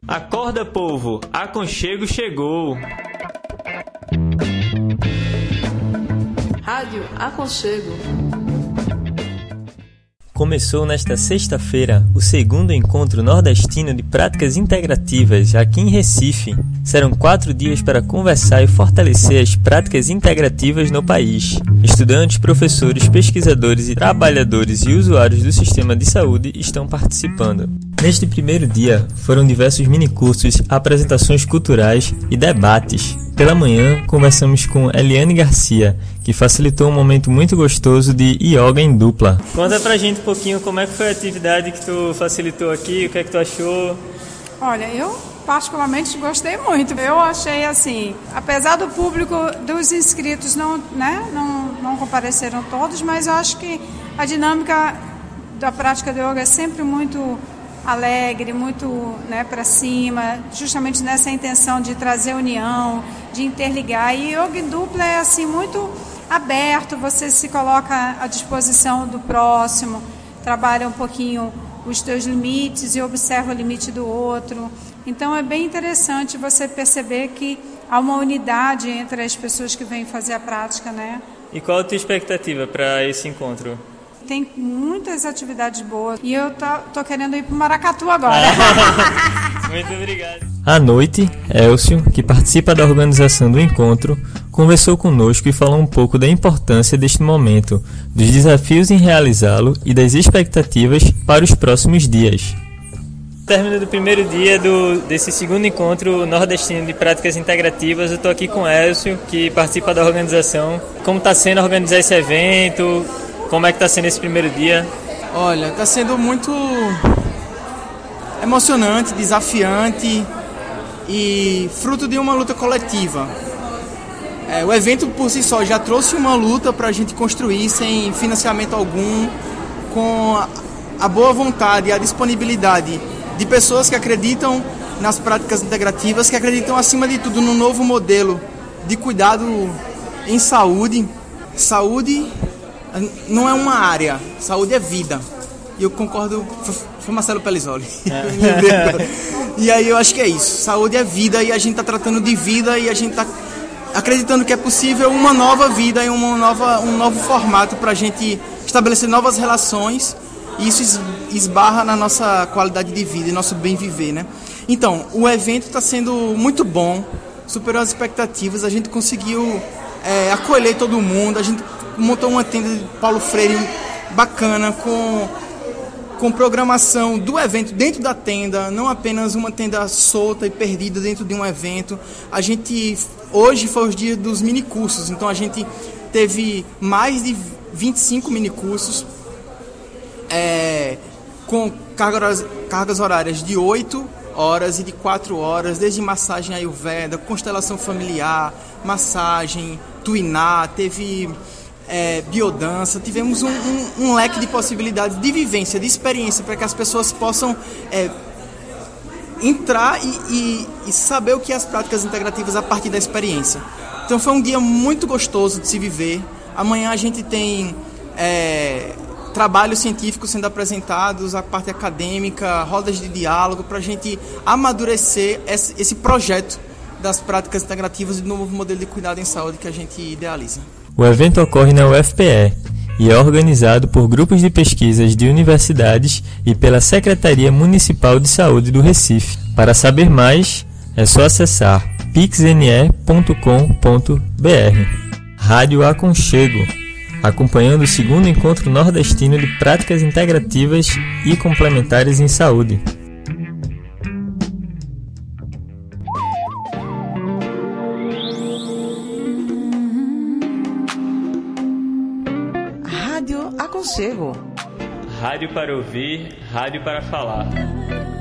Acorda, povo, aconchego chegou. Rádio Aconchego. Começou nesta sexta-feira o segundo encontro nordestino de práticas integrativas aqui em Recife. Serão 4 dias para conversar e fortalecer as práticas integrativas no país. Estudantes, professores, pesquisadores e trabalhadores e usuários do sistema de saúde estão participando. Neste primeiro dia, foram diversos minicursos, apresentações culturais e debates. Pela manhã, conversamos com Eliane Garcia, que facilitou um momento muito gostoso de yoga em dupla. Conta pra gente um pouquinho como é que foi a atividade que tu facilitou aqui, o que é que tu achou? Olha, eu particularmente gostei muito. Eu achei assim, apesar do público, dos inscritos não compareceram todos, mas eu acho que a dinâmica da prática do yoga é sempre muito alegre, muito para cima, justamente nessa intenção de trazer união, de interligar. E yoga em dupla é assim muito aberto, você se coloca à disposição do próximo, trabalha um pouquinho os teus limites e observa o limite do outro. Então é bem interessante você perceber que há uma unidade entre as pessoas que vêm fazer a prática, né? E qual a tua expectativa para esse encontro? Tem muitas atividades boas e eu tô querendo ir para o Maracatu agora. Muito obrigado. À noite, Elcio, que participa da organização do encontro, conversou conosco e falou um pouco da importância deste momento, dos desafios em realizá-lo e das expectativas para os próximos dias. Término do primeiro dia desse segundo encontro nordestino de práticas integrativas, eu estou aqui com Elcio, que participa da organização. Como está sendo organizar esse evento? Como é que está sendo esse primeiro dia? Olha, está sendo muito emocionante, desafiante e fruto de uma luta coletiva. O evento por si só já trouxe uma luta para a gente construir sem financiamento algum, com a boa vontade e a disponibilidade de pessoas que acreditam nas práticas integrativas, que acreditam acima de tudo no novo modelo de cuidado em saúde. Saúde não é uma área, saúde é vida. E eu concordo, foi Marcelo Pellizzoli. E aí eu acho que é isso, saúde é vida e a gente está tratando de vida e a gente está acreditando que é possível uma nova vida e um novo formato para a gente estabelecer novas relações e isso esbarra na nossa qualidade de vida e nosso bem viver, né? Então, o evento está sendo muito bom, superou as expectativas, a gente conseguiu acolher todo mundo, a gente montou uma tenda de Paulo Freire bacana, com programação do evento dentro da tenda, não apenas uma tenda solta e perdida dentro de um evento. Hoje foi os dias dos minicursos, então a gente teve mais de 25 minicursos, com cargas horárias de 8 horas e de 4 horas, desde massagem ayurveda, constelação familiar, massagem, tuiná, teve biodança, tivemos um leque de possibilidades de vivência, de experiência, para que as pessoas possam entrar e saber o que é as práticas integrativas a partir da experiência. Então foi um dia muito gostoso de se viver. Amanhã a gente tem trabalhos científicos sendo apresentados, a parte acadêmica, rodas de diálogo, para a gente amadurecer esse projeto das práticas integrativas e do novo modelo de cuidado em saúde que a gente idealiza. O evento ocorre na UFPE e é organizado por grupos de pesquisas de universidades e pela Secretaria Municipal de Saúde do Recife. Para saber mais, é só acessar pixne.com.br. Rádio Aconchego, acompanhando o segundo encontro nordestino de práticas integrativas e complementares em saúde. Rádio Aconchego. Rádio para ouvir, rádio para falar.